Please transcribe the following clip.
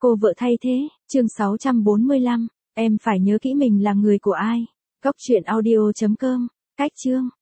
Cô vợ thay thế, chương 645, em phải nhớ kỹ mình là người của ai. Góc truyện audio.com, cách chương.